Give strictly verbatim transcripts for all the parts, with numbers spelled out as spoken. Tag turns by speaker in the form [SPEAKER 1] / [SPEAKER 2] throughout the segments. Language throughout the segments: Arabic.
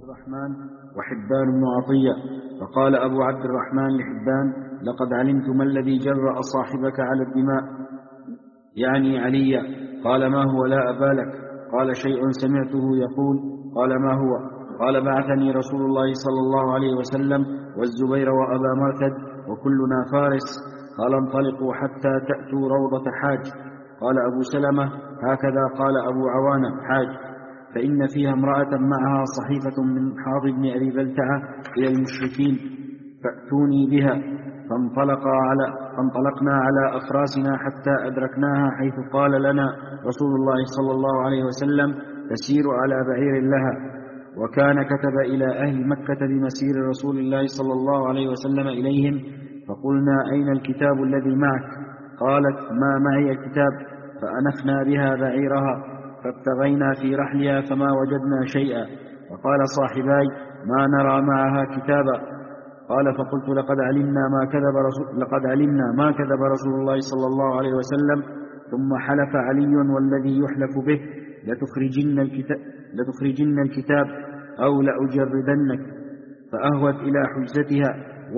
[SPEAKER 1] الرحمن وحبان بن عطية. فقال أبو عبد الرحمن لحبان: لقد علمت ما الذي جرأ صاحبك على الدماء، يعني عليا. قال: ما هو؟ لا أبا لك. قال: شيء سمعته يقول. قال: ما هو؟ قال: بعثني رسول الله صلى الله عليه وسلم والزبير وأبا مرثد وكلنا فارس. قال: انطلقوا حتى تأتوا روضة حاج. قال أبو سلمة: هكذا قال أبو عوانة حاج، فإن فيها امرأة معها صحيفة من حاض بن أبي بلتعة إلى المشركين، فأتوني بها. فانطلقا على فانطلقنا على أفراسنا حتى أدركناها حيث قال لنا رسول الله صلى الله عليه وسلم: تسير على بعير لها. وكان كتب إلى أهل مكة بمسير رسول الله صلى الله عليه وسلم إليهم. فقلنا: أين الكتاب الذي معك؟ قالت: ما معي الكتاب. فأنفنا بها بعيرها فابتغينا في رحلها فما وجدنا شيئا. وقال صاحباي: ما نرى معها كتابا. قال: فقلت: لقد علمنا ما كذب رسول, لقد علمنا ما كذب رسول الله صلى الله عليه وسلم. ثم حلف علي والذي يحلف به: لتخرجن الكتاب, لتخرجن الكتاب أو لأجردنك. فأهوت إلى حجزتها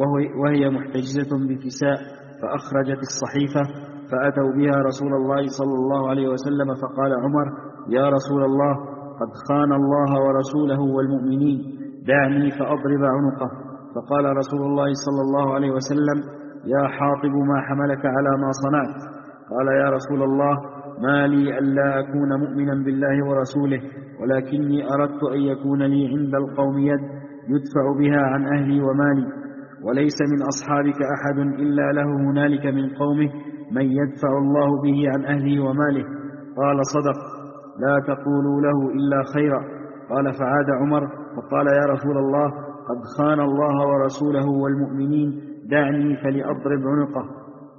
[SPEAKER 1] وهي محتجزة بكساء، فأخرجت الصحيفة فأتوا بها رسول الله صلى الله عليه وسلم. فقال عمر: يا رسول الله، قد خان الله ورسوله والمؤمنين، دعني فأضرب عنقه. فقال رسول الله صلى الله عليه وسلم: يا حاطب، ما حملك على ما صنعت؟ قال: يا رسول الله، ما لي ألا أكون مؤمنا بالله ورسوله، ولكني أردت أن يكون لي عند القوم يد يدفع بها عن أهلي ومالي، وليس من أصحابك أحد إلا له هنالك من قومه من يدفع الله به عن أهله وماله. قال: صدق، لا تقولوا له إلا خيرا. قال: فعاد عمر فقال: يا رسول الله، قد خان الله ورسوله والمؤمنين، دعني فلأضرب عنقه.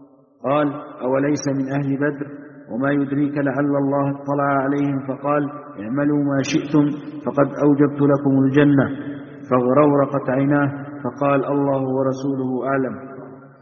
[SPEAKER 1] قال: أوليس من أهل بدر؟ وما يدريك لعل الله اطلع عليهم فقال: اعملوا ما شئتم فقد أوجبت لكم الجنة. فغرورقت عيناه فقال: الله ورسوله أعلم.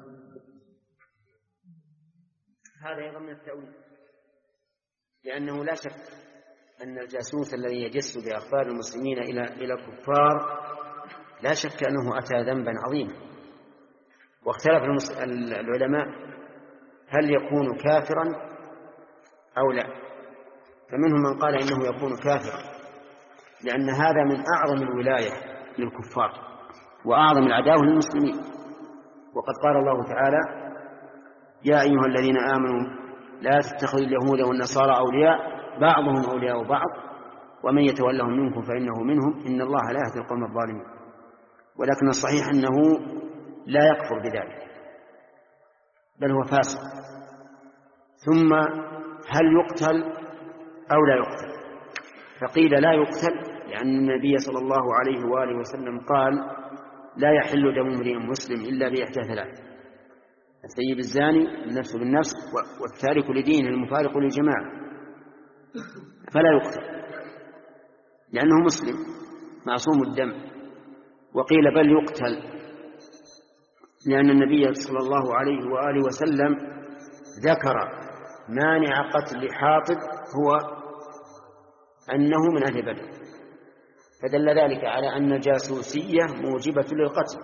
[SPEAKER 2] هذا أيضا من التأويل، لأنه لا شك أن الجاسوس الذي يجس بأخبار المسلمين إلى إلى الكفار لا شك أنه أتى ذنبا عظيما. واختلف العلماء هل يكون كافرا أو لا، فمنهم من قال إنه يكون كافرا، لأن هذا من أعظم الولاية للكفار وأعظم العداوة للمسلمين. وقد قال الله تعالى: يا أيها الذين آمنوا لا تتخذوا اليهود والنصارى أولياء بعضهم أولياء بعض ومن يتولهم منكم فإنه منهم إن الله لا يهدي القوم الظالمين. ولكن الصحيح أنه لا يكفر بذلك، بل هو فاسق. ثم هل يقتل أو لا يقتل؟ فقيل لا يقتل، لأن النبي صلى الله عليه وآله وسلم قال: لا يحل دم امرئ مسلم إلا بإحدى ثلاث: الثيب الزاني، النفس بالنفس، والتارك لدينه المفارق للجماعة. فلا يقتل لأنه مسلم معصوم الدم. وقيل بل يقتل، لأن النبي صلى الله عليه وآله وسلم ذكر مانع قتل حاطب هو أنه من أهل بدر، فدل ذلك على أن الجاسوسية موجبة للقتل.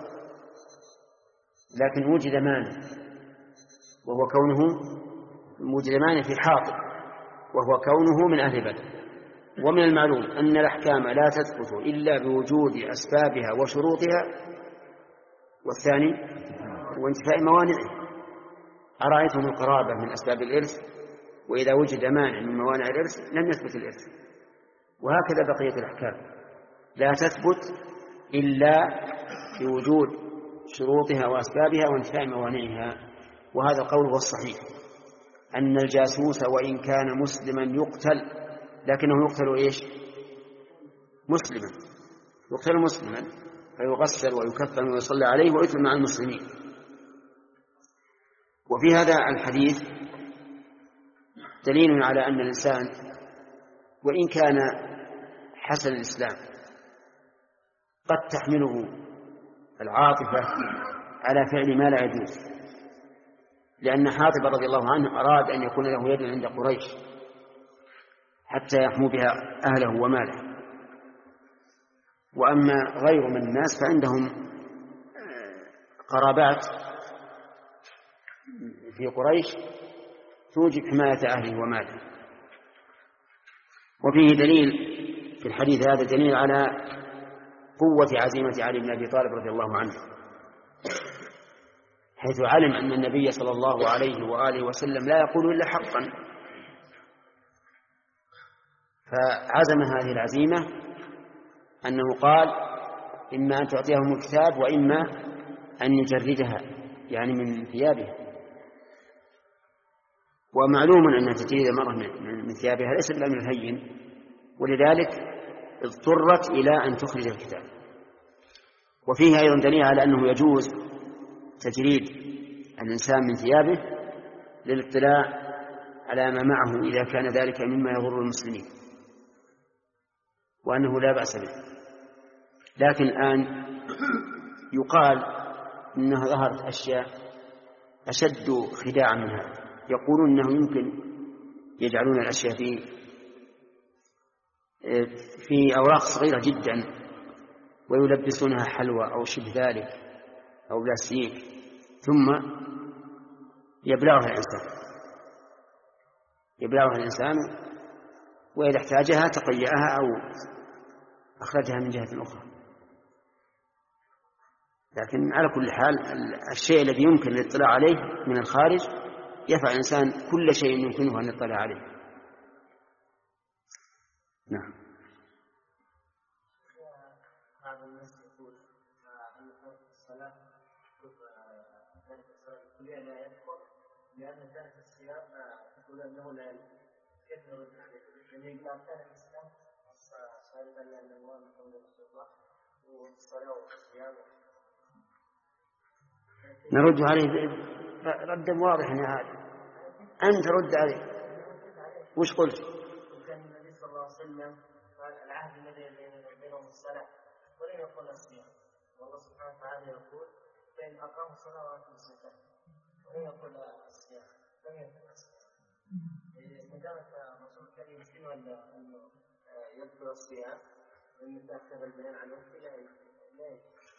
[SPEAKER 2] لكن وجد مانع، وهو كونه وجد مانع في حاطب، وهو كونه من أهل بدر. ومن المعلوم أن الأحكام لا تثبت إلا بوجود أسبابها وشروطها، والثاني وانتفاء موانعه. أرأيتم القرابة من أسباب الإرث، وإذا وجد مانع من موانع الإرث لم يثبت الإرث. وهكذا بقية الأحكام لا تثبت إلا بوجود شروطها وأسبابها وانتفاء موانعها. وهذا القول هو الصحيح، أن الجاسوس وإن كان مسلما يقتل، لكنه يقتل إيش؟ مسلما، يقتل مسلما، فيغسل ويكفن ويصلى عليه ويدفن مع المسلمين. وفي هذا الحديث دليل على أن الإنسان وإن كان حسن الإسلام قد تحمله العاطفة على فعل ما لا يجوز، لأن حاطب رضي الله عنه أراد أن يكون له يد عند قريش حتى يحمو بها أهله وماله، وأما غير من الناس فعندهم قرابات في قريش توجب حماية أهله وماله. وفيه دليل في الحديث هذا دليل على قوة عزيمة علي بن أبي طالب رضي الله عنه، حيث علم أن النبي صلى الله عليه وآله وسلم لا يقول إلا حقا، فعزم هذه العزيمة أنه قال إما أن تعطيهم الكتاب وإما أن يجردها، يعني من ثيابها. ومعلوم أن تجريد المرأة من ثيابها ليس بالأمر الهين، ولذلك اضطرت إلى أن تخرج الكتاب. وفيه أيضا دليل على أنه يجوز تجريد الإنسان من ثيابه للاطلاع على ما معه إذا كان ذلك مما يضر المسلمين، وأنه لا بأس به. لكن الآن يقال إنها ظهرت أشياء أشد خداعا من هذا، يقولون أنه يمكن يجعلون الأشياء في في أوراق صغيرة جدا ويلبسونها حلوى أو شبه ذلك أو بلاستيك، ثم يبلعها الإنسان يبلعها الإنسان وإذا احتاجها تقيأها أو أخرجها من جهة أخرى. لكن على كل حال الشيء الذي يمكن الاطلاع عليه من الخارج يفعل الإنسان كل شيء يمكنه أن يطلع عليه. نعم.
[SPEAKER 3] هذا الناس يقول أن ترك الصلاة ترك الصلاة الكلية لا يدخل، لأن ترك الصيام يقول أنه لا يدخل. كيف نرد عليه؟ يعني إذا كان الإسلام شهادة أن لا إله إلا الله محمد رسول الله والصلاة والصيام
[SPEAKER 2] نرد عليه ردا واضحا يا هذا. أنت رد عليه. وش قلت؟
[SPEAKER 3] كان النبي صلى الله عليه وسلم قال العهد الذي بينهم الصلاة ولم يقل الصيام، والله سبحانه وتعالى يقول فإن أقاموا الصلاة وآتوا الزكاة ولم يقل الصيام، لم يقل الصيام. إذا كانت الرسول كان يمكنه أن يذكر الصيام وأن يتأخر البيان عن وقته لا يجوز.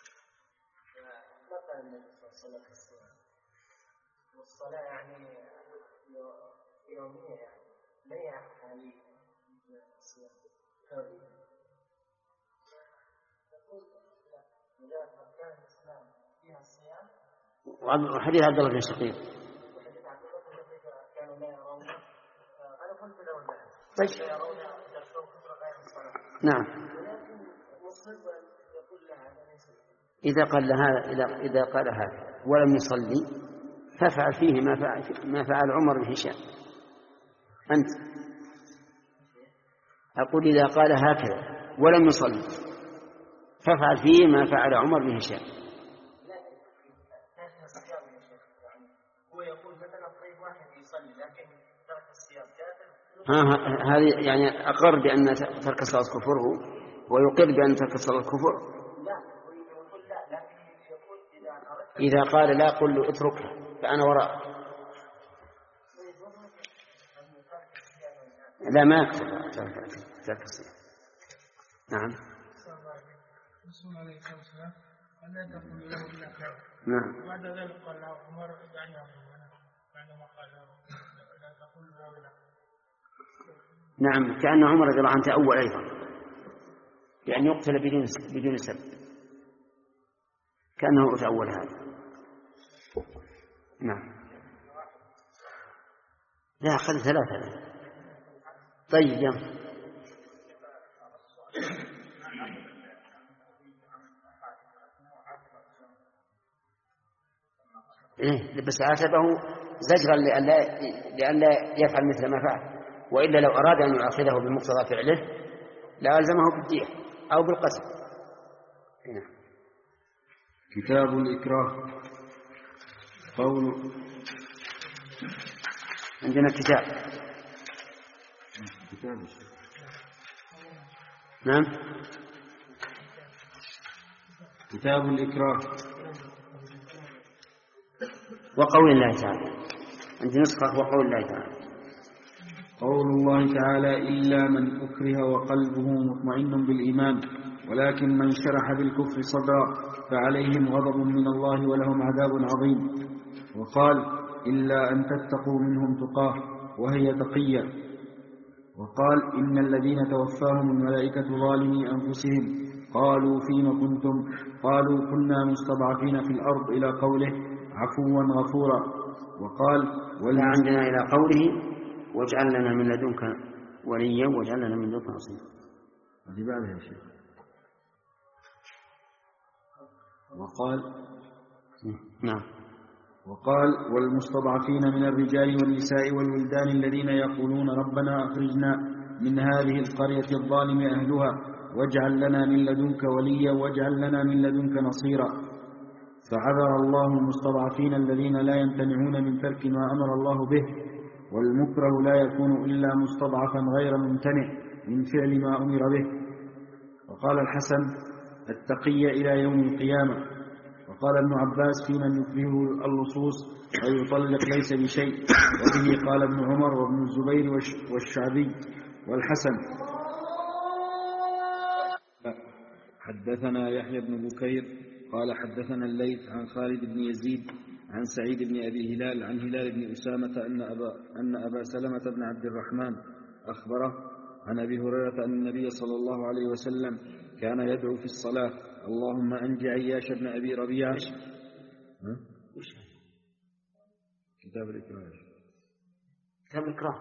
[SPEAKER 3] فقال النبي صلى الله عليه وسلم الصيام والصلاة يعني يومية، يعني لا يعني الصيام كوني. تقول لا مجرد أركان الإسلام فيها الصيام.
[SPEAKER 2] وحديث عبد الله بن شقيق
[SPEAKER 3] وحديث عبد الله بن شقيق كانوا لا يرون. أنا قلت له لا
[SPEAKER 2] طيب.
[SPEAKER 3] لا يرون درسوا كثر غير الصلاة.
[SPEAKER 2] نعم.
[SPEAKER 3] ولكن مصر يقول لها هذا ليس.
[SPEAKER 2] إذا قال لها إذا إذا قال هذا ولم يصلي ففعل فيه ما فعل ما فعل عمر بن هشام. أنت أقول إذا قال هكذا ولم يصلي ففعل فيه ما فعل عمر بن هشام.
[SPEAKER 3] هو يقول مثلا طيب واحد يصلي لكن ترك الصيام كافر.
[SPEAKER 2] ها هذه يعني أقر بأن ترك الصلاة كفره ويقر بأن ترك الصلاة كفر. إذا قال لا قل له اتركها فأنا وراء. لا ما أكثر ترك الصلاة. نعم. نعم.
[SPEAKER 3] بعد ذلك قال له عمر اجعلها بعدما قال لا تقول له.
[SPEAKER 2] نعم كأن عمر رضي الله عنه تأول أيضا، يعني يقتل بدون بدون سبب، كأنه تأول هذا. نعم. لا أخذ ثلاثة. طيب يلا. إيه بس عاتبه زجرا لئلا لئلا يفعل مثل ما فعل، وإلا لو أراد أن يؤاخذه بمقتضى فعله لألزمه بالدية أو بالقتل. هنا.
[SPEAKER 1] كتاب الإكراه. قول
[SPEAKER 2] عندنا كتاب.
[SPEAKER 1] كتاب.
[SPEAKER 2] نعم.
[SPEAKER 1] كتاب الإكراه.
[SPEAKER 2] وقول الله تعالى. عندي نسخة وقول الله تعالى.
[SPEAKER 1] قول الله تعالى إلا من أكره وقلبه مطمئن بالإيمان ولكن من شرح بالكفر صدرا فعليهم غضب من الله ولهم عذاب عظيم. وقال إلا أن تتقوا منهم تقاه وهي تقية. وقال إن الذين توفاهم الملائكة ظالمي أنفسهم قالوا فيم كنتم قالوا كنا مستضعفين في الأرض إلى قوله عفوا غفورا. وقال
[SPEAKER 2] ولا عندنا إلى قوله واجعل لنا من لدنك وليا واجعل لنا من لدنك نصيرا.
[SPEAKER 1] هذه بعدها يا شيخ. وقال
[SPEAKER 2] نعم.
[SPEAKER 1] وقال والمستضعفين من الرجال والنساء والولدان الذين يقولون ربنا أخرجنا من هذه القرية الظالم أهلها واجعل لنا من لدنك وليا واجعل لنا من لدنك نصيرا. فعذر الله المستضعفين الذين لا يمتنعون من ترك ما أمر الله به، والمكره لا يكون إلا مستضعفا غير ممتنع من فعل ما أمر به. وقال الحسن التقي إلى يوم القيامة. وقال ابن عباس في من يكرهه اللصوص ويطلق ليس بشيء، وبه قال ابن عمر وابن الزبير والشعبي والحسن. حدثنا يحيى بن بكير قال حدثنا الليث عن خالد بن يزيد عن سعيد بن أبي هلال عن هلال بن أسامة أن أبا, أن أبا سلمة بن عبد الرحمن أخبره عن أبي هريرة أن النبي صلى الله عليه وسلم كان يدعو في الصلاة اللهم أنج عياش بن أبي ربيعة. كتاب الإكراه.
[SPEAKER 2] كتاب الإكراه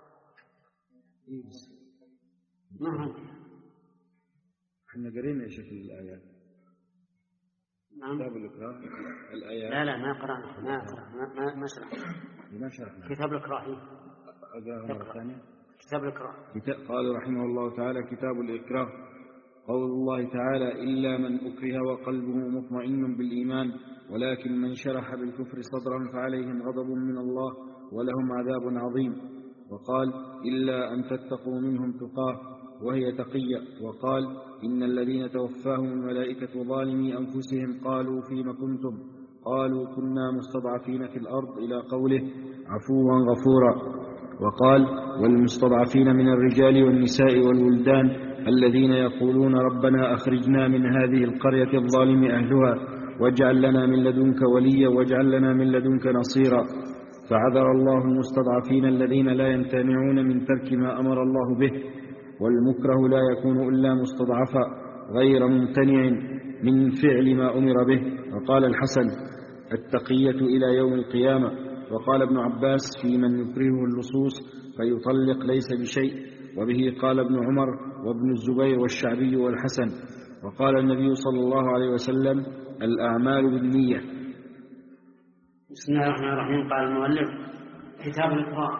[SPEAKER 2] نعم.
[SPEAKER 1] احنا قرينا يا شيخ الآيات.
[SPEAKER 2] نعم.
[SPEAKER 1] كتاب الإكراه الآيات.
[SPEAKER 2] لا لا ما قرأنا ما قرأنا ما ما شرحنا.
[SPEAKER 1] ما شرحنا.
[SPEAKER 2] كتاب الإكراه.
[SPEAKER 1] أقرأه مرة ثانية.
[SPEAKER 2] كتاب الإكراه.
[SPEAKER 1] قال رحمه الله تعالى كتاب الإكراه. قول الله تعالى إلا من أكره وقلبه مطمئن بالإيمان ولكن من شرح بالكفر صدرا فعليهم غضب من الله ولهم عذاب عظيم. وقال إلا أن تتقوا منهم تقاه وهي تقية. وقال إن الذين توفاهم الملائكة ظالمي أنفسهم قالوا فيم كنتم قالوا كنا مستضعفين في الأرض إلى قوله عفوا غفورا. وقال والمستضعفين من الرجال والنساء والولدان الذين يقولون ربنا أخرجنا من هذه القرية الظالم أهلها واجعل لنا من لدنك وليا واجعل لنا من لدنك نصيرا. فعذر الله المستضعفين الذين لا يمتنعون من ترك ما أمر الله به، والمكره لا يكون إلا مستضعفا غير ممتنع من فعل ما أمر به. وقال الحسن التقية إلى يوم القيامة. وقال ابن عباس في من يكرهه اللصوص فيطلق ليس بشيء، وبه قال ابن عمر وابن الزبير والشعبي والحسن. وقال النبي صلى الله عليه وسلم الأعمال بالنية.
[SPEAKER 2] بسم الله الرحمن الرحيم. قال المؤلف كتاب الإكراه.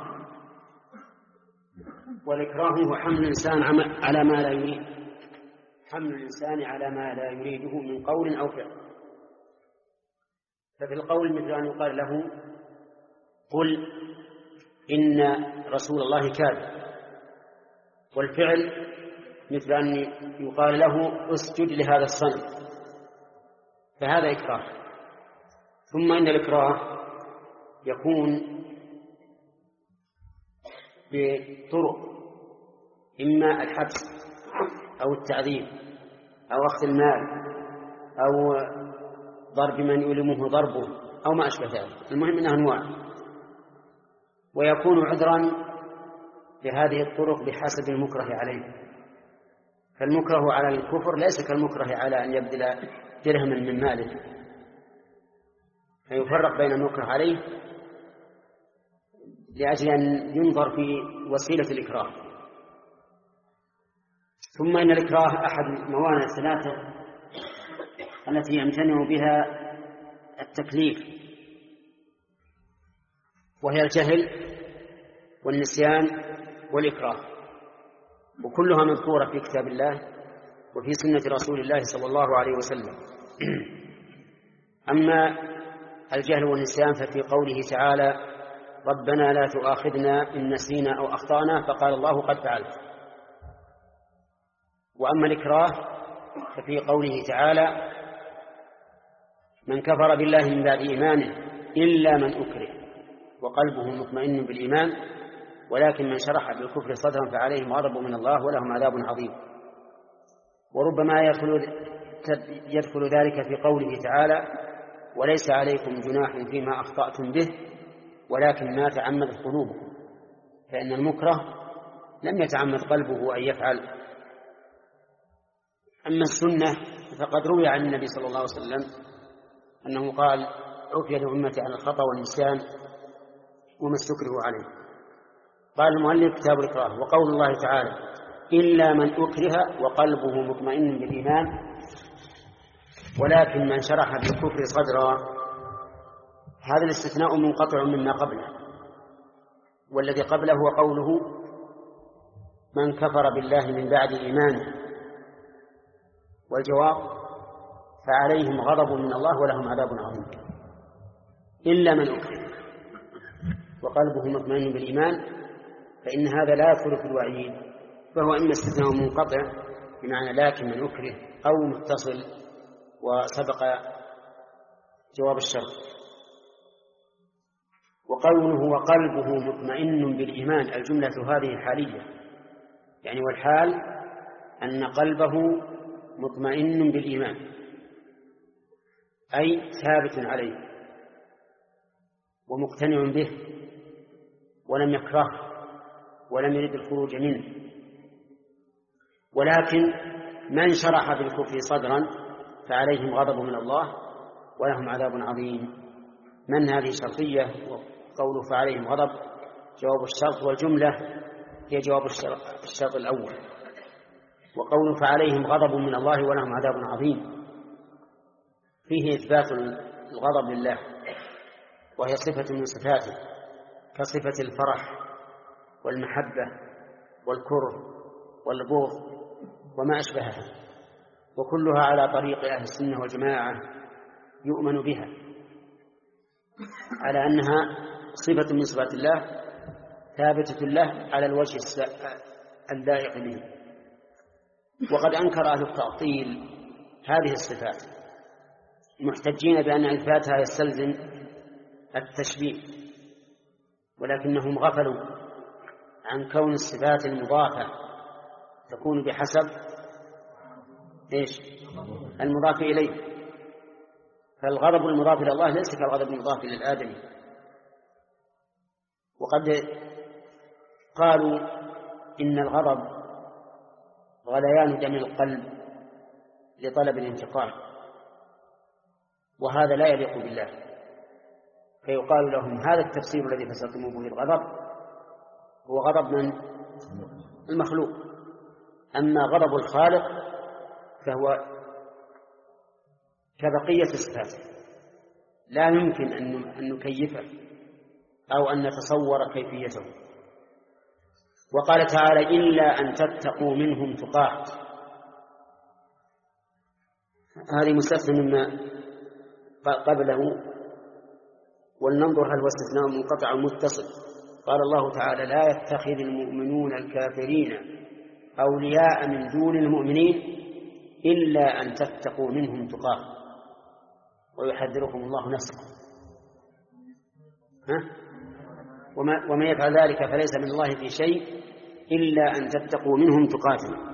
[SPEAKER 2] والإكراه هو حمل الإنسان على ما لا يريد، حمل الإنسان على ما لا يريده من قول أو فعل. ففي القول مثل أن يقال له قل إن رسول الله كاذب، والفعل مثل أن يقال له اسجد لهذا الصنم، فهذا إكراه. ثم إن الإكراه يكون بطرق، إما الحبس أو التعذيب أو أخذ المال أو ضرب من يؤلمه ضربه أو ما أشبه ذلك. المهم أنها أنواع، ويكون عذرا لهذه الطرق بحسب المكره عليه. فالمكره على الكفر ليس كالمكره على أن يبذل درهما من ماله، فيفرق بين المكره عليه لأجل أن ينظر في وسيلة الإكراه. ثم إن الإكراه أحد الموانع الثلاثة التي يمتنع بها التكليف، وهي الجهل والنسيان والإكراه، وكلها مذكورة في كتاب الله وفي سنة رسول الله صلى الله عليه وسلم. أما الجهل والنسيان ففي قوله تعالى ربنا لا تؤاخذنا إن نسينا أو أخطأنا، فقال الله قد فعلت. وأما الإكراه ففي قوله تعالى من كفر بالله من بعد إيمانه إلا من أكره وقلبه مطمئن بالإيمان ولكن من شرح بالكفر صدرا فعليهم غضب من الله ولهم عذاب عظيم. وربما يدخل, يدخل ذلك في قوله تعالى وليس عليكم جناح فيما أخطأتم به ولكن ما تعمدت قلوبكم، فإن المكره لم يتعمد قلبه أن يفعل. أما السنة فقد روي عن النبي صلى الله عليه وسلم أنه قال عفي لأمتي عن الخطأ والنسيان وما استكرهوا عليه. قال المؤلف كتاب الإكراه. وقول الله تعالى إلا من أكره وقلبه مطمئن بالإيمان ولكن من شرح بالكفر صدرا، هذا الاستثناء منقطع مما قبله، والذي قبله هو قوله من كفر بالله من بعد إيمانه، والجواب فعليهم غضب من الله ولهم عذاب عظيم. إلا من أكره وقلبه مطمئن بالإيمان فإن هذا لا يدخل في الوعيد، فهو إما استثناء منقطع بمعنى لكن من أكره أو متصل وسبق جواب الشرط. وقوله وقلبه مطمئن بالإيمان الجملة هذه حالية، يعني والحال أن قلبه مطمئن بالإيمان أي ثابت عليه ومقتنع به ولم يكره ولم يرد الخروج منه. ولكن من شرح بالكفر صدرا فعليهم غضب من الله ولهم عذاب عظيم. من هذه شرطية، وقوله فعليهم غضب جواب الشرط، والجملة هي جواب الشرط الأول. وقوله فعليهم غضب من الله ولهم عذاب عظيم فيه إثبات الغضب لله، وهي صفة من صفاته كصفة الفرح والمحبة والكره والبغض وما أشبهها، وكلها على طريق أهل السنة والجماعة يؤمن بها على أنها صفة من صفات الله ثابتة له على الوجه اللائق به. وقد أنكر أهل التعطيل هذه الصفات محتجين بأن إثباتها يستلزم التشبيه، ولكنهم غفلوا عن كون الصفات المضافة تكون بحسب إيش المضاف إليه. فالغضب المضاف إلى الله ليس كالغضب المضاف للآدمي. وقد قالوا إن الغضب غليان دم القلب لطلب الانتقام، وهذا لا يليق بالله، فيقال لهم هذا التفسير الذي فسرتم به الغضب هو غضب من المخلوق، أما غضب الخالق فهو كبقية الصفات لا يمكن أن نكيفه أو أن نتصور كيفيته. وقال تعالى إلا أن تتقوا منهم تقاه، هذه مستثنى مما قبله، ولننظر هل هو استثناء منقطع أو متصل. قال الله تعالى لا يتخذ المؤمنون الكافرين أولياء من دون المؤمنين إلا أن تتقوا منهم تقاه ويحذركم الله نفسه. ها؟ وما, وما يفعل ذلك فليس من الله في شيء إلا أن تتقوا منهم تقاة.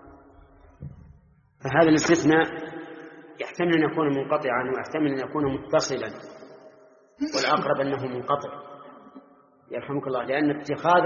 [SPEAKER 2] فهذا الاستثناء يحتمل أن يكون منقطعا ويحتمل أن يكون متصلا، والأقرب أنه منقطع يرحمك الله، لأن اتخاذ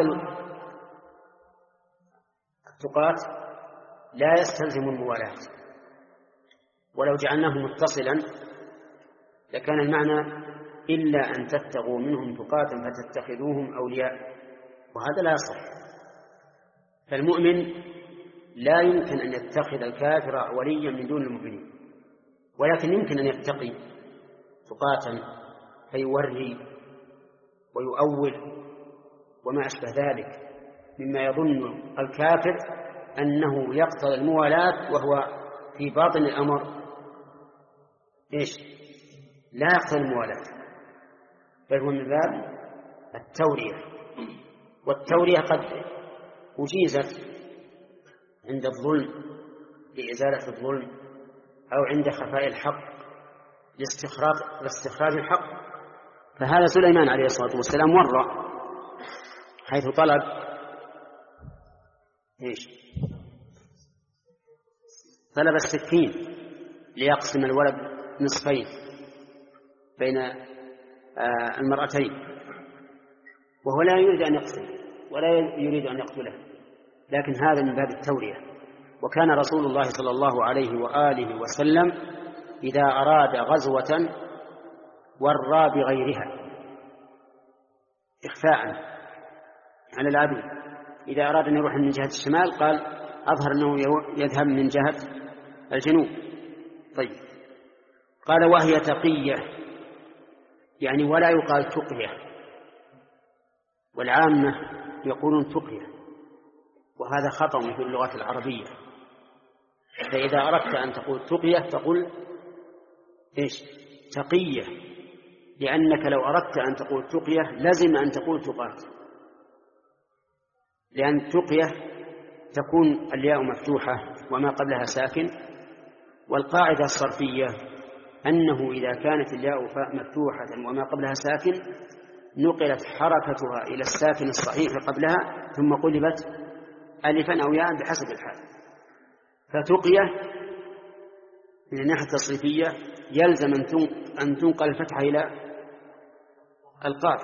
[SPEAKER 2] التقاة لا يستلزم الموالاة، ولو جعلناه متصلا لكان المعنى إلا أن تتقوا منهم تقاة فتتخذوهم أولياء، وهذا لا يصح. فالمؤمن لا يمكن أن يتخذ الكافر وليا من دون المؤمنين، ولكن يمكن أن يتقي تقاة فيوري ويؤول وما أشبه ذلك مما يظن الكافر أنه يقتضي الموالاة، وهو في باطن الأمر إيش لا يقتضي الموالاة، بل هو من باب التورية. والتورية قد أجيزت عند الظلم لإزالة الظلم، أو عند خفاء الحق لاستخراج لاستخراج الحق. فهذا سليمان عليه الصلاة والسلام ورى حيث طلب إيش طلب السكين ليقسم الولد نصفين بين المرأتين، وهو لا يريد أن يقتل ولا يريد أن يقتله، لكن هذا من باب التورية. وكان رسول الله صلى الله عليه وآله وسلم إذا أراد غزوة ورى بغيرها إخفاء على العدو. إذا أراد أن يروح من جهة الشمال قال أظهر أنه يذهب من جهة الجنوب. طيب، قال وهي تقية، يعني ولا يقال تقية، والعامة يقولون تقية، وهذا خطأ في اللغة العربية. فإذا أردت أن تقول تقية تقول إيش؟ تقية، لأنك لو أردت أن تقول تقية لازم أن تقول تقاة، لأن تقية تكون الياء مفتوحة وما قبلها ساكن، والقاعدة الصرفية أنه إذا كانت الياء مفتوحة وما قبلها ساكن نقلت حركتها إلى الساكن الصحيح قبلها ثم قلبت ألفا أو ياء بحسب الحال. فتقية من الناحية التصريفية يلزم أن تنقل الفتحة إلى القاف.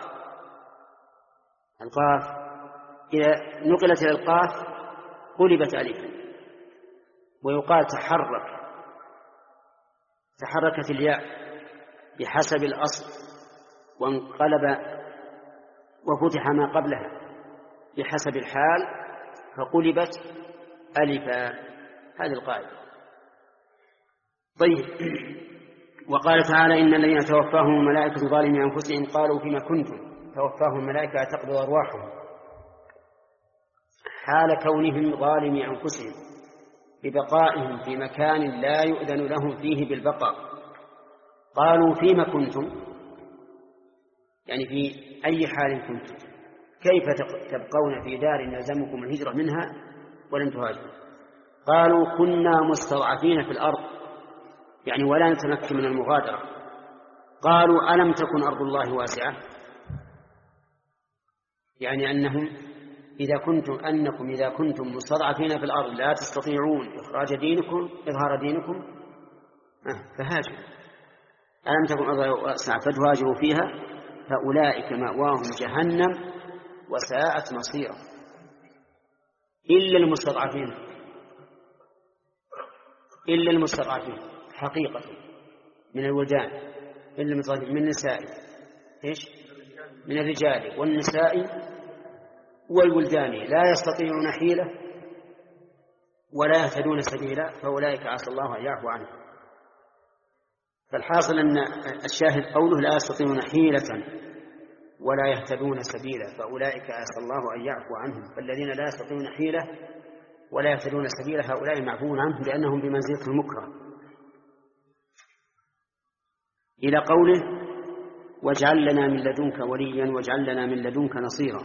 [SPEAKER 2] القاف إذا نقلت إلى القاف قلبت ألفا، ويقال تحرك، تحركت الياء بحسب الأصل وانقلب وفتح ما قبلها بحسب الحال فقلبت ألفا. هذه القاعدة. طيب، وقال تعالى إن الذين توفاهم الملائكة ظالمي أنفسهم قالوا فيما كنتم توفاهم الملائكة تقبض أرواحهم حال كونهم ظالمي أنفسهم ببقائهم في مكان لا يؤذن لهم فيه بالبقاء. قالوا فيما كنتم، يعني في أي حال كنتم، كيف تبقون في دار يلزمكم الهجرة منها ولن تهاجروا؟ قالوا كنا مستضعفين في الأرض، يعني ولا نتمكن من المغادرة. قالوا ألم تكن أرض الله واسعة، يعني أنهم إذا كنتم أنكم إذا كنتم مستضعفين في الأرض لا تستطيعون إخراج دينكم إظهار دينكم فهاجروا. ألم تكن أرض الله واسعة فتهاجروا فيها فأولئك مأواهم جهنم وساءت مصيرا إلا المستضعفين، إلا المستضعفين حقيقة من الولدان، إلا المستضعفين من النساء، إيش؟ من الرجال والنساء والولدان لا يستطيعون حيلة ولا يهتدون سبيلا فأولئك عسى الله أن يعفو عنهم. فالحاصل أن الشاهد قوله لا يستطيعون حيلة ولا يهتدون سبيلا فأولئك عسى الله أن يعفو عنهم. فالذين لا يستطيعون حيلة ولا يهتدون سبيلا هؤلاء معفون عنهم لأنهم بمنزلة المكره. إلى قوله واجعل لنا من لدنك وليا واجعل لنا من لدنك نصيرا.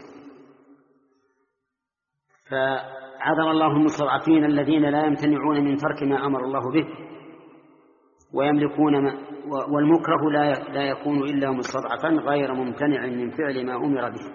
[SPEAKER 2] فعذر الله المستضعفين الذين لا يمتنعون من ترك ما أمر الله به ويملكون ما والمكره لا يكون إلا مستضعفا غير ممتنع من فعل ما أمر به.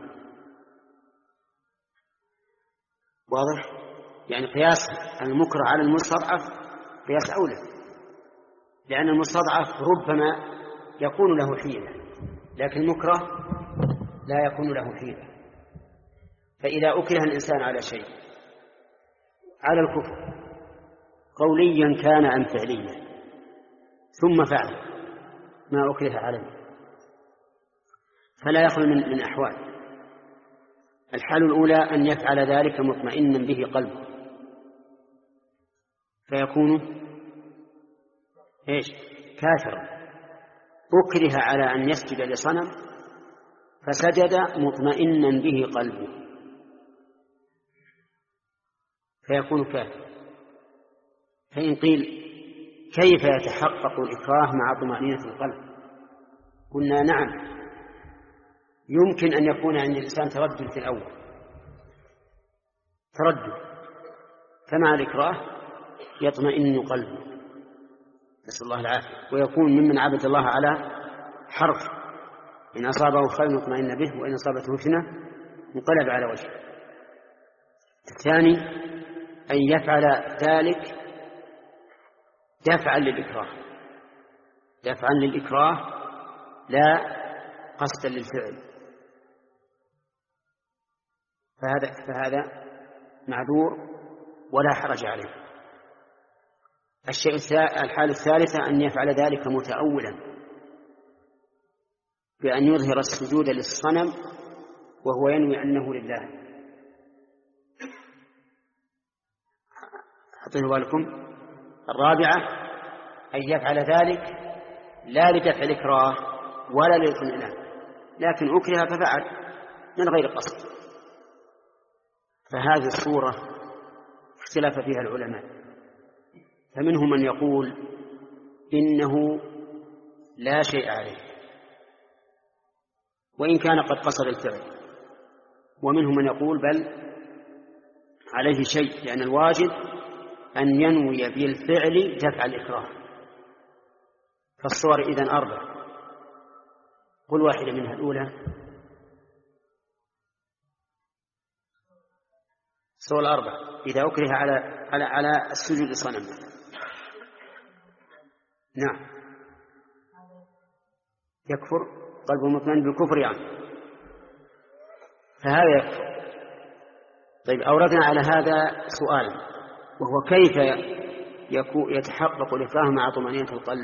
[SPEAKER 2] واضح؟ يعني قياس المكره على المستضعف قياس أولى، لأن المستضعف ربما يكون له حيلة لكن المكره لا يكون له حيلة. فإذا أكره الإنسان على شيء على الكفر قوليا كان أم فعليا ثم فعل ما أكره عليه فلا يخلو من, من أحوال. الحال الأولى أن يفعل ذلك مطمئنا به قلبه فيكون إيش؟ كافرا. أكره على أن يسجد لصنم فسجد مطمئنا به قلبه فيكون كافرا. فإن قيل كيف يتحقق الإكراه مع طمأنينة القلب؟ قلنا نعم، يمكن أن يكون عند الإنسان تردد في الأول، تردد، فمع الإكراه يطمئن قلبه، نسأل الله العافية، ويكون ممن عبد الله على حرف، إن أصابه خير اطمئن به وإن أصابته فتنة انقلب على وجهه. الثاني أن يفعل ذلك دفعا للإكراه، دفعا للإكراه لا قصدا للفعل، فهذا فهذا معذور ولا حرج عليه. الشيء الحالة الثالثة أن يفعل ذلك متأولا بأن يظهر السجود للصنم وهو ينوي أنه لله. أعطيه بالكم. الرابعة أن يفعل ذلك لا لدفع الإكراه ولا للاطمئنان، لكن أكره ففعل من غير قصد، فهذه الصورة اختلف فيها العلماء، فمنهم من يقول إنه لا شيء عليه وإن كان قد قصد الفعل، ومنهم من يقول بل عليه شيء، لأن الواجب أن ينوي بالفعل دفع الإكراه. فالصور إذن أربع، قل واحدة منها. الأولى الصور الأربع إذا أكره على على على السجود للصنم. نعم، يكفر قلبه مطمئن بالكفر يعني، فهذا يكفر. طيب، أوردنا على هذا سؤال، وهو كيف يتحقق الإكراه مع طمأنينة القلب؟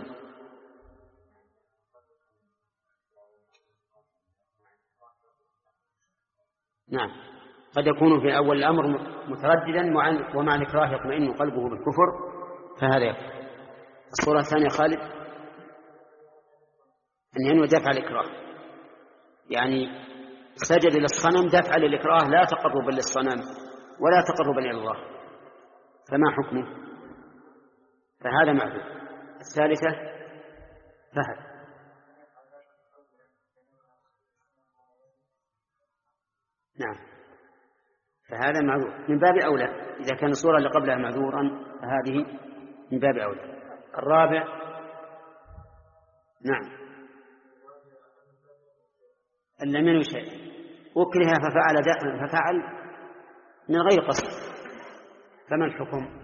[SPEAKER 2] نعم، قد يكون في أول الأمر مترددا ومع الإكراه يطمئن قلبه بالكفر، فهذا يكفر. الصورة الثانية خالد أن ينوي دفع الإكراه، يعني سجد للصنم دفع للإكراه لا تقربا للصنم ولا تقربا إلى الله، فما حكمه؟ فهذا معذور. الثالثة فهد. نعم، فهذا معذور من باب أولى، إذا كان الصورة اللي قبلها معذورا فهذه من باب أولى. الرابع نعم أن لم ينوي شيء، أكره ففعل ففعل من غير قصد، فما الحكم؟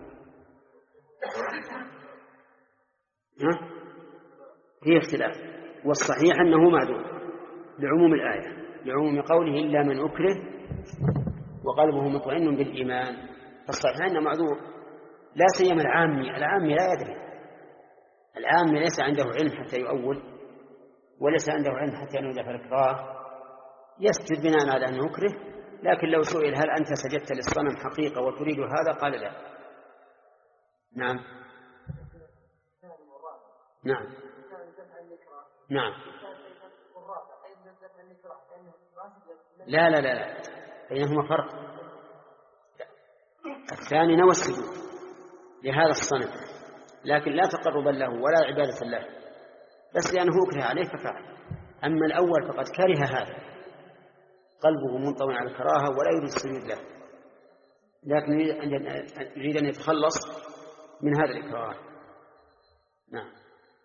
[SPEAKER 2] ها؟ فيه اختلاف، والصحيح أنه معذور لعموم الآية، لعموم قوله إلا من أكره وقلبه مطمئن بالإيمان، فالصحيح أنه معذور، لا سيما العامي. العامي لا يدري، العامي ليس عنده علم حتى يؤول، وليس عنده علم حتى ينوي دفع الإكراه، يسجد بناء على أنه يكره، لكن لو سئل هل أنت سجدت للصنم حقيقة وتريد هذا؟ قال لا. نعم نعم نعم لا لا لا لا بينهما فرق. الثاني نوى السجود لهذا الصنم لكن لا تقربا له ولا عبادة له، بس لأنه أكره عليه ففعل. أما الأول فقد كره هذا، قلبه منطوي على الكراهة ولا يريد السجود له، لكن يريد أن يتخلص من هذا الإكراه. نعم.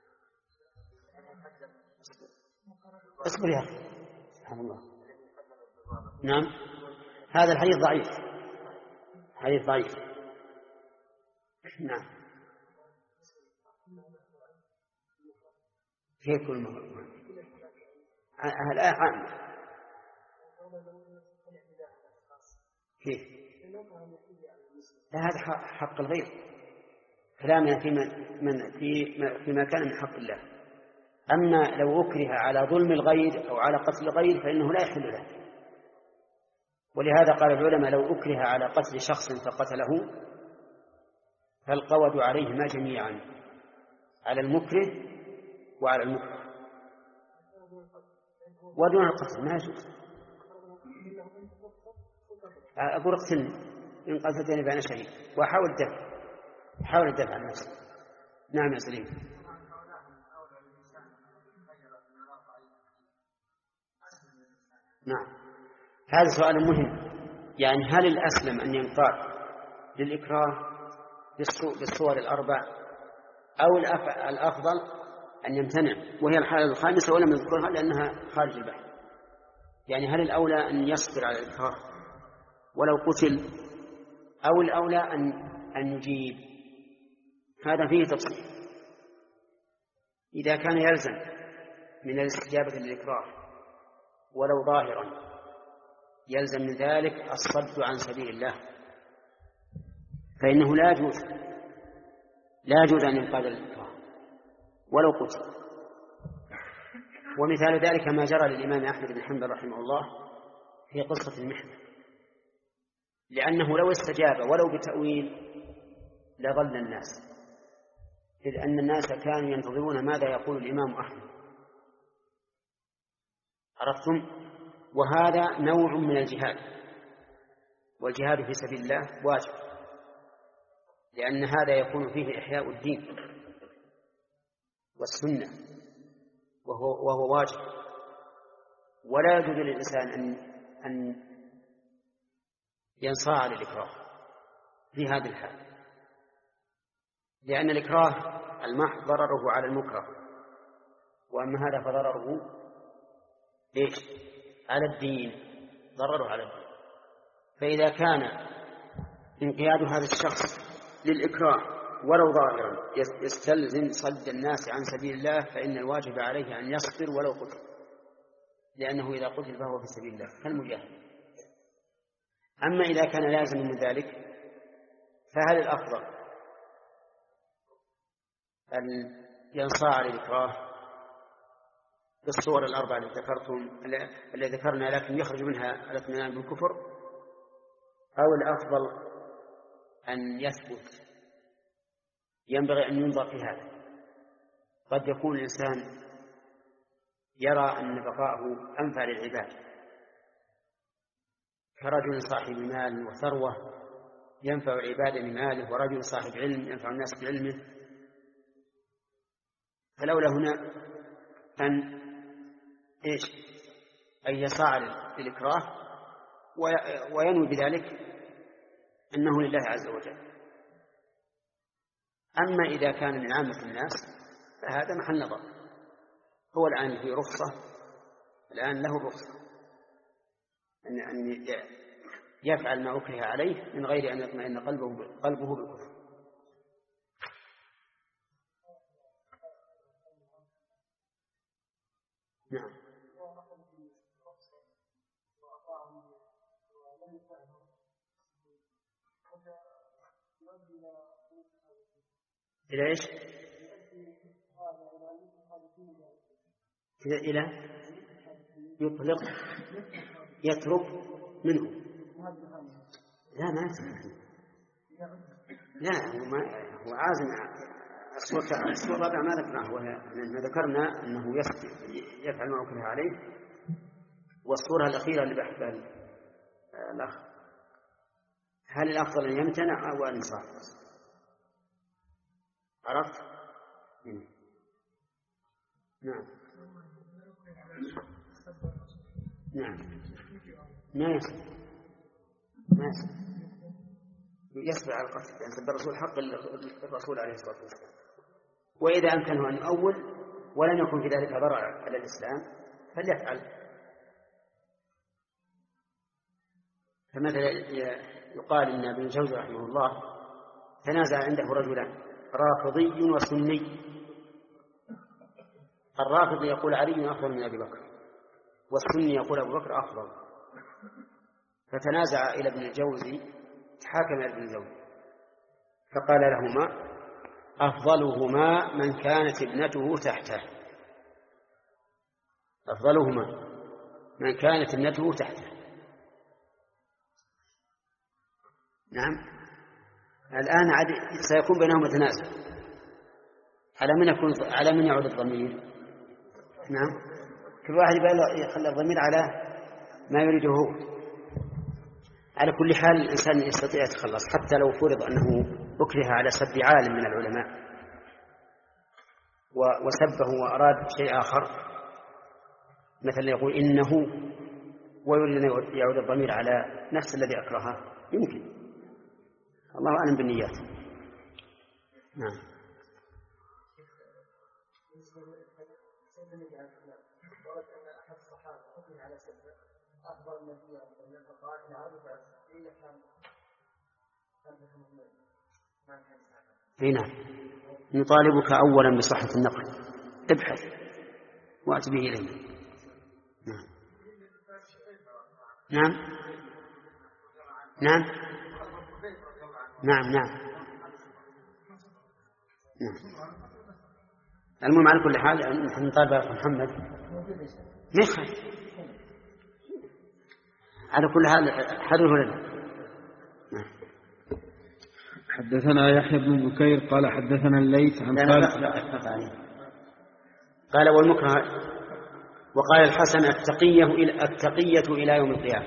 [SPEAKER 2] اصبر يا أخي، سبحان الله. نعم، هذا الحديث ضعيف، حديث ضعيف. نعم، كيف كل مرة الآية عامة؟ كيف؟ هذا حق الغير، كلامنا في من في فيما كان من حق الله. أما لو أكره على ظلم الغير أو على قتل الغير فإنه لا يحل له، ولهذا قال العلماء لو أكره على قتل شخص فقتله فالقود عليهما جميعا، على المكره وعلى المكره، ودون القتل ما يجوز. أقول اقتلني إن قتلتني فأنا شهيد، وأحاول الدفع، حاول الدفع عن نفسي. نعم يا سليم. نعم، هذا سؤال مهم، يعني هل الأسلم أن ينقاد للإكراه بالصور الأربع أو الأفضل أن يمتنع، وهي الحالة الخامسة ولم يذكرها لأنها خارج البحث. يعني هل الأولى أن يصبر على الإكراه ولو قتل، أو الأولى أن أن يجيب؟ هذا فيه تفصيل. إذا كان يلزم من الاستجابة للإكراه ولو ظاهرا يلزم من ذلك الصد عن سبيل الله، فإنه لا يجوز لا يجوز أن ينقاد الإكراه ولو قتل. ومثال ذلك ما جرى للإمام أحمد بن حنبل رحمه الله في قصة المحنة، لأنه لو استجاب ولو بتأويل لضل الناس، إذ أن الناس كانوا ينتظرون ماذا يقول الإمام أحمد. عرفتم؟ وهذا نوع من الجهاد، والجهاد في سبيل الله واجب، لأن هذا يكون فيه إحياء الدين والسنة، وهو, وهو واجب. ولا يجوز للإنسان أن, أن ينصاع للإكراه في هذه الحال، لأن الإكراه المحض ضرره على المكره، وأما هذا فضرره إيش؟ على الدين، ضرره على الدين. فإذا كان انقياد هذا الشخص للإكراه ولو ظاهرا يستلزم صد الناس عن سبيل الله، فإن الواجب عليه أن يصبر ولو قتل، لأنه إذا قتل فهو في سبيل الله كالمجاهد. أما إذا كان لازم من ذلك فهل الأفضل أن ينصاع للإكراه بالصور الأربعة التي ذكرتم اللي ذكرنا لكن يخرج منها الاطمئنان بالكفر، أو الأفضل أن يثبت؟ ينبغي أن ينظر في هذا. قد يكون الإنسان يرى أن بقاءه أنفع للعباد، كرجل صاحب مال وثروة ينفع العباد بماله، ورجل صاحب علم ينفع الناس بعلمه، فلولا هنا أن إيش؟ أن يسعى للإكراه وينوي بذلك أنه لله عز وجل. أما إذا كان من عامة الناس فهذا محل نظر. هو الآن في رخصة، الآن له رخصة أن يفعل ما أكره عليه من غير أن يطمئن قلبه قلبه بالكفر. نعم. إلى إيش؟ إلى يطلق يترك منه. لا ما لا هو, ما هو عازم. الصورة الرابعة ما ذكرناه، ما ذكرنا أنه يفعل ما أكره عليه، والصورة الأخيرة اللي بحثها الأخ هل الأفضل أن يمتنع أو أن ينصح؟ عرفت؟ نعم نعم ما يصبر ما يصبر يصبر على القتل، لأن سب الرسول حق الرسول عليه الصلاة والسلام. وإذا أمكنه أن يؤول ولم يكن في ذلك ضرر على الإسلام فليفعل. فمثلا يقال إن ابن الجوزي رحمه الله تنازع عنده رجلان رافضي وسني. الرافضي يقول علي أفضل من أبي بكر، والسني يقول أبو بكر أفضل، فتنازع إلى ابن الجوزي، تحاكم إلى ابن الجوزي فقال لهما أفضلهما من كانت ابنته تحته، أفضلهما من كانت ابنته تحته. نعم. الآن سيكون بينهم تنازع، على من يكون على من يعود الضمير؟ نعم، كل واحد يخلي الضمير على ما يريده هو. على كل حال الإنسان يستطيع يتخلص حتى لو فرض أنه أكره على سب عالم من العلماء وسبه وأراد شيء آخر، مثلا يقول إنه ويريد أن يعود الضمير على نفس الذي أكرهه، يمكن. الله أعلم بالنيات. نعم. هنا نطالبك أولا بصحة النقل، ابحث وأت به إلينا. نعم نعم نعم نعم نعم نعم. المهم على كل حال نحن نطالب محمد نخل على كل حال حدثه لنا.
[SPEAKER 1] حدثنا يحيى بن بكير قال حدثنا الليث عن خالد.
[SPEAKER 2] قال والمكره وقال الحسن التقية إلى التقية إلى يوم القيامة،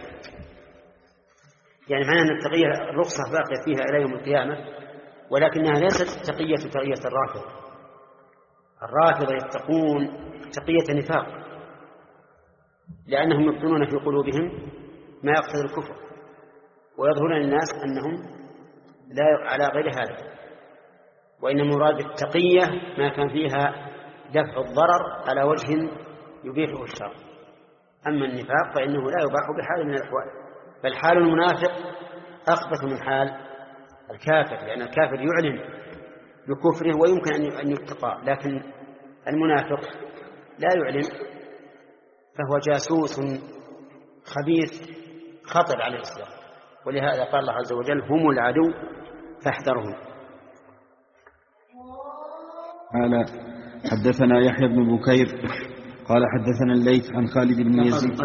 [SPEAKER 2] يعني معنى أن التقية الرخصة باقية فيها إلى يوم القيامة، ولكنها ليست التقية تقية الرافضة. الرافضة يتقون تقية نفاق لأنهم يبطنون في قلوبهم ما يقتضي الكفر ويظهرون للناس أنهم لا على غير هذا، وإن مراد التقية ما كان فيها دفع الضرر على وجه يبيحه الشرع. أما النفاق فإنه لا يباح بحال من الأحوال، بل حال المنافق أخبث من حال الكافر، لأن الكافر يعلن بكفره ويمكن أن يتقى، لكن المنافق لا يعلن فهو جاسوس خبيث خطر على الإسلام، ولهذا قال الله عز وجل هم العدو فاحذرهم.
[SPEAKER 1] قال حدثنا يحيى بن بكير قال حدثنا الليث عن خالد بن يزيد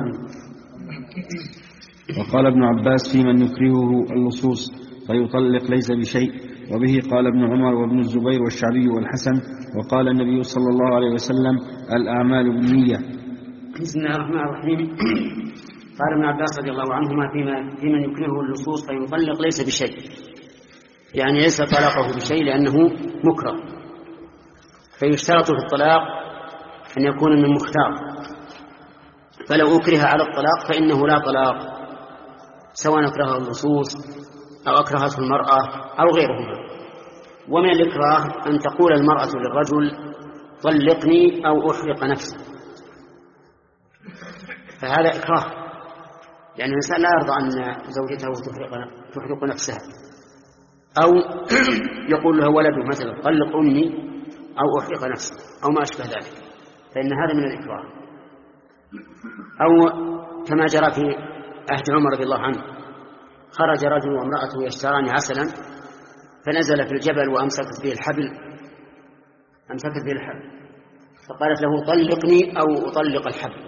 [SPEAKER 1] وقال ابن عباس في من يكرهه اللصوص فيطلق ليس بشيء، وبه قال ابن عمر وابن الزبير والشعبي والحسن، وقال النبي صلى الله عليه وسلم الأعمال بالنية.
[SPEAKER 2] بسم الله الرحمن الرحيم. قال ابن عباس رضي الله عنهما فيما في من يكرهه اللصوص فيطلق ليس بشيء، يعني ليس طلاقه بشيء لأنه مكره، فيشترط في الطلاق أن يكون من مختار، فلو أكره على الطلاق فإنه لا طلاق، سواء أكرهه اللصوص أو أكرهته المرأة أو غيرهما. ومن الإكراه أن تقول المرأة للرجل طلقني أو أحرق نفسي، فهذا إكراه، لأن الإنسان لا يرضى أن زوجته تحرق نفسها، أو يقول له ولده مثلا طلق أمي أو أحرق نفسي أو ما أشبه ذلك، فإن هذا من الإكراه. أو كما جرى في عهد عمر رضي الله عنه، خرج رجل وامرأته يشتران عسلا فنزل في الجبل وأمسكت به الحبل أمسكت به الحبل فقالت له طلقني أو أطلق الحبل،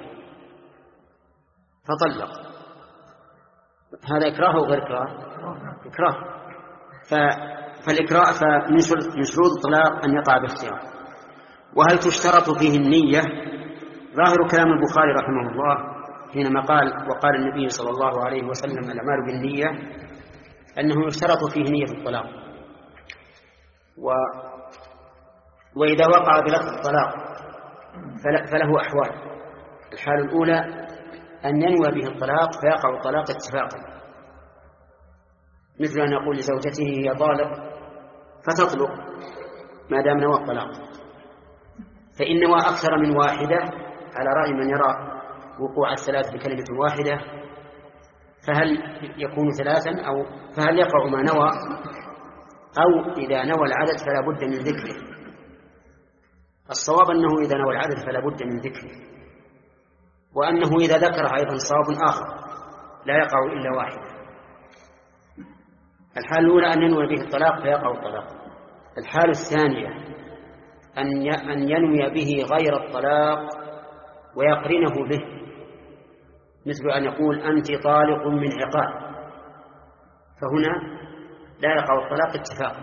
[SPEAKER 2] فطلق. هذا إكراه أو غير إكراه؟ إكراه. فالإكراه فمن شروط الطلاق أن يقع باختيار. وهل تشترط فيه النية؟ ظاهر كلام البخاري رحمه الله حينما قال وقال النبي صلى الله عليه وسلم الأعمال بالنية أنه يشترط فيه نية الطلاق. و... وإذا وقع بلفظ الطلاق فله أحوال. الحال الأولى أن ينوى به الطلاق فيقع الطلاق اتفاقا، مثل أن يقول لزوجته هي طالق فتطلق ما دام نوى الطلاق. فإن نوى أكثر من واحدة على رأي من يرى وقوع الثلاث بكلمة واحدة فهل يكون ثلاثا أو فهل يقع ما نوى، أو إذا نوى العدد فلا بد من ذكره. الصواب أنه إذا نوى العدد فلا بد من ذكره، وأنه إذا ذكره أيضا صواب آخر لا يقع إلا واحدة. الحال الأولى أن ينوي به الطلاق فيقع الطلاق. الحال الثانية أن ينوي به غير الطلاق ويقرنه به، مثل أن يقول أنت طالق من عقاب، فهنا لا يقع الطلاق اتفاقا.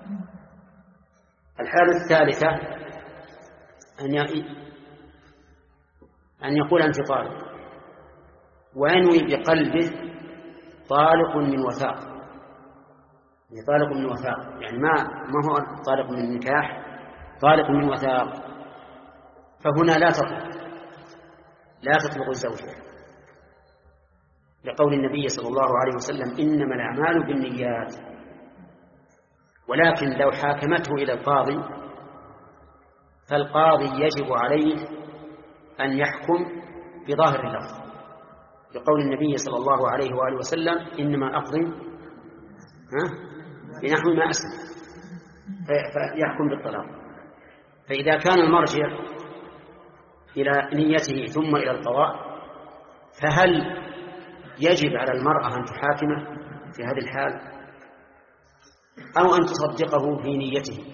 [SPEAKER 2] الحالة الثالثة أن يقول أنت طالق وينوي بقلبه طالق من وثاق، طالق من وثاق يعني ما ما هو طالق من نكاح، طالق من وثاق، فهنا لا تطلق لا تطلق الزوجة، لقول النبي صلى الله عليه وسلم إنما الأعمال بالنيات. ولكن لو حاكمته إلى القاضي فالقاضي يجب عليه أن يحكم بظاهر اللفظ، لقول النبي صلى الله عليه وآله وسلم إنما أقضي بنحو ما أسلم، فيحكم بالطلاق. فإذا كان المرجع إلى نيته ثم إلى القضاء، فهل يجب على المرأة أن تحاكمه في هذه الحال أو أن تصدقه في نيته؟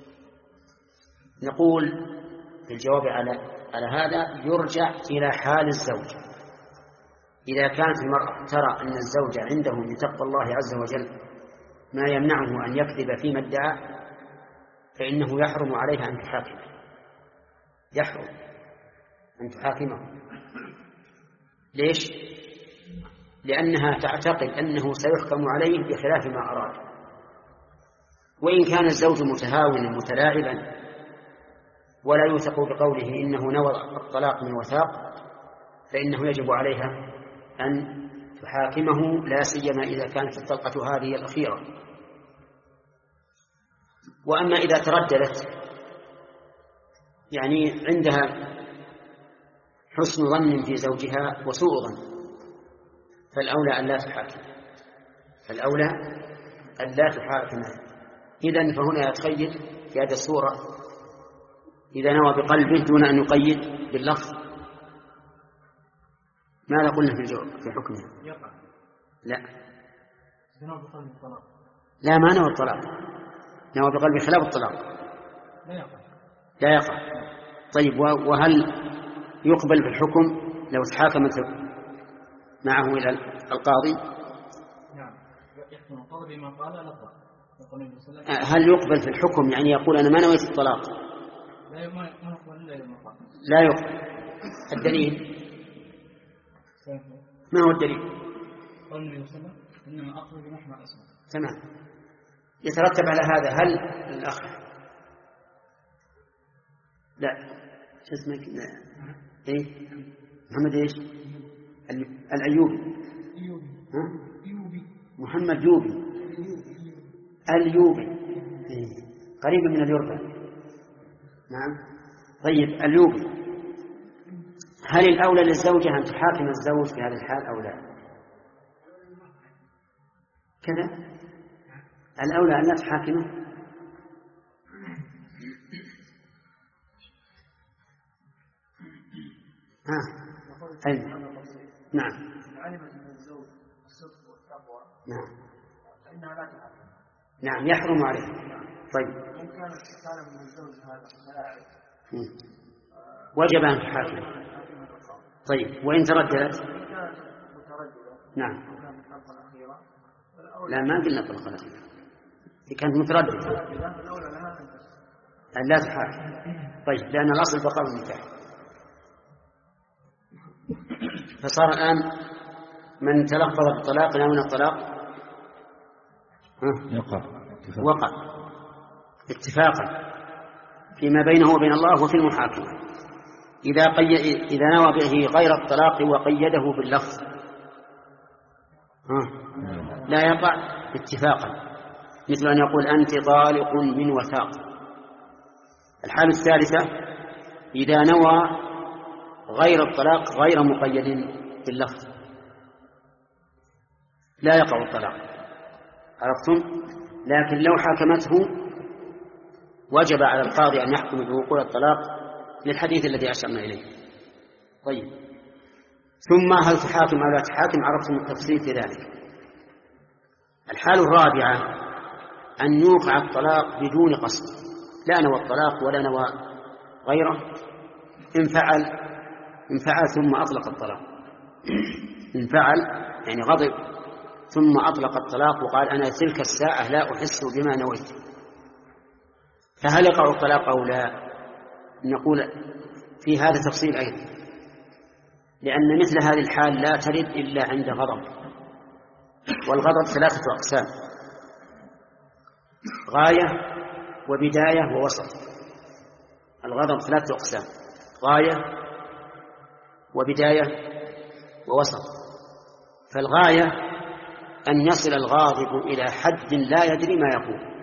[SPEAKER 2] نقول في الجواب على على هذا يرجع إلى حال الزوج. إذا كانت المرأة ترى أن الزوج عنده من تقوى الله عز وجل ما يمنعه أن يكذب فيما ادعى، فإنه يحرم عليها أن تحاكمه، يحرم أن تحاكمه. ليش؟ لأنها تعتقد أنه سيحكم عليه بخلاف ما أراد. وإن كان الزوج متهاونا متلاعبا ولا يوثق بقوله إنه نوى الطلاق من وثاق، فإنه يجب عليها أن تحاكمه، لا سيما إذا كانت الطلقة هذه الأخيرة. وأما إذا ترددت يعني عندها حسن ظن في زوجها وسوء ظن، فالأولى أن لا تحاكم، فالأولى أن لا تحاكم. إذن فهنا يتخيل في هذه الصورة إذا نوى بقلبه دون أن يقيد باللفظ. ماذا قلنا في الجواب في حكمها؟
[SPEAKER 3] يقع.
[SPEAKER 2] لا
[SPEAKER 3] نوى بقلب الطلاق.
[SPEAKER 2] لا ما نوى الطلاق، نوى بقلب خلاف الطلاق
[SPEAKER 3] لا يقع.
[SPEAKER 2] لا يقع. طيب وهل يقبل في الحكم لو تحاكمت معه إلى القاضي؟
[SPEAKER 3] نعم يحكم القاضي بما قال لفظ.
[SPEAKER 2] هل يقبل في الحكم يعني يقول أنا ما نويت الطلاق؟
[SPEAKER 3] لا ما يقبل إلا إذا ما قال.
[SPEAKER 2] لا يقبل. الدليل ما هو الدليل؟
[SPEAKER 3] قال النبي صلى الله عليه وسلم إنما أقبل بنحو أسمع.
[SPEAKER 2] تمام. يترتب على هذا هل الأخ لا شو اسمك لا. إيه محمد إيش الأيوبي ها؟ محمد يوبي اليوبي إيه. قريب من اليربة. نعم. طيب اليوبي، هل الأولى للزوجة أن تحاكم الزوج في هذا الحال أو لا؟ كذا الأولى أن لا تحاكمه. ها أين؟ نعم.
[SPEAKER 3] علمت من الزوج الصدق والتقوى
[SPEAKER 2] نعم
[SPEAKER 3] فإنها لا تحاكم.
[SPEAKER 2] نعم يحرم عليه. طيب
[SPEAKER 3] إن كان استحالا من الزوج هذا لا يعرف
[SPEAKER 2] وجب أن تحاكم. طيب وإن ترددت؟ نعم. لا ما قلنا الطلقة الأخيرة، هي كانت مترددة أن لا تحاكم. طيب لأن الأصل بقاء النكاح. فصار الآن من تلفظ بالطلاق لا من الطلاق
[SPEAKER 1] يقع
[SPEAKER 2] وقع اتفاقا فيما بينه وبين الله وفي المحاكمة. إذا, قي... إذا نوى به غير الطلاق وقيده باللفظ لا يقع اتفاقا، مثل أن يقول أنت طالق من وثاق. الحالة الثالثة إذا نوى غير الطلاق غير مقيد باللفظ لا يقع الطلاق، عرفتم؟ لكن لو حاكمته وجب على القاضي أن يحكم بوقوع الطلاق للحديث الذي أشرنا إليه. طيب ثم هل تحاكم أو لا تحاكم؟ عرفتم التفصيل في ذلك. الحالة الرابعة أن يوقع الطلاق بدون قصد، لا نوى الطلاق ولا نوى غيره، إن فعل إن فعل ثم أطلق الطلاق إن فعل يعني غضب ثم أطلق الطلاق وقال أنا تلك الساعة لا أحس بما نويت، فهل يقع الطلاق أو لا؟ نقول في هذا تفصيل أيضا، لأن مثل هذه الحال لا ترد إلا عند غضب، والغضب ثلاثة أقسام: غاية وبداية ووسط. الغضب ثلاثة أقسام: غاية وبداية ووسط. فالغاية أن يصل الغاضب إلى حد لا يدري ما يقول،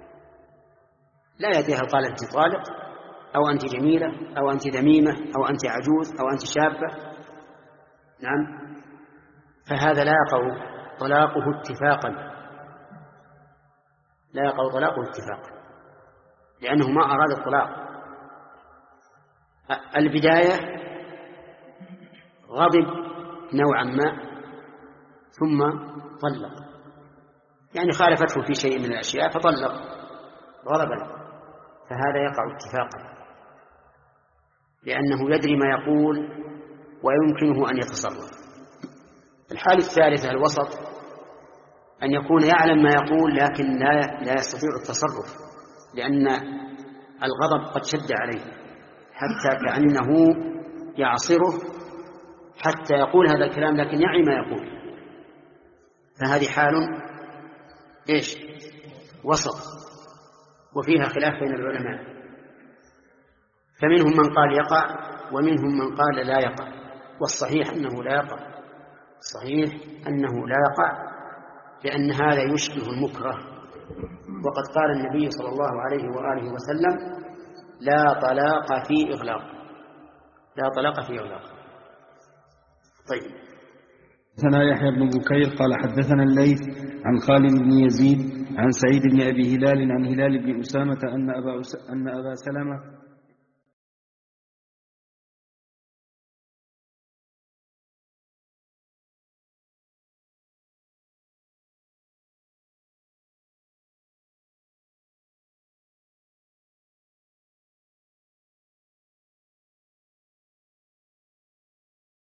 [SPEAKER 2] لا يدري هل قال أنت طالق أو أنت جميلة أو أنت ذميمة أو أنت عجوز أو أنت شابة. نعم. فهذا لا يقع طلاقه اتفاقا، لا يقع طلاقه اتفاقا، لأنه ما أراد الطلاق. البداية غضب نوعا ما ثم طلق، يعني خالفته في شيء من الأشياء فطلق غضبا، فهذا يقع اتفاقا لأنه يدري ما يقول ويمكنه أن يتصرف. الحالة الثالثة الوسط، أن يكون يعلم ما يقول لكن لا لا يستطيع التصرف لأن الغضب قد شد عليه حتى كأنه يعصره حتى يقول هذا الكلام لكن يعي ما يقول، فهذه حال إيش؟ وسط، وفيها خلاف بين العلماء، فمنهم من قال يقع ومنهم من قال لا يقع، والصحيح أنه لا يقع، الصحيح أنه لا يقع لأن هذا يشبه المكره، وقد قال النبي صلى الله عليه وآله وسلم لا طلاق في إغلاق، لا طلاق في إغلاق. طيب.
[SPEAKER 1] حدثنا يحيى بن بكير قال حدثنا الليث عن خالد بن يزيد عن سعيد بن أبي هلال عن هلال بن أسامة أن أبا, أن أبا سلمة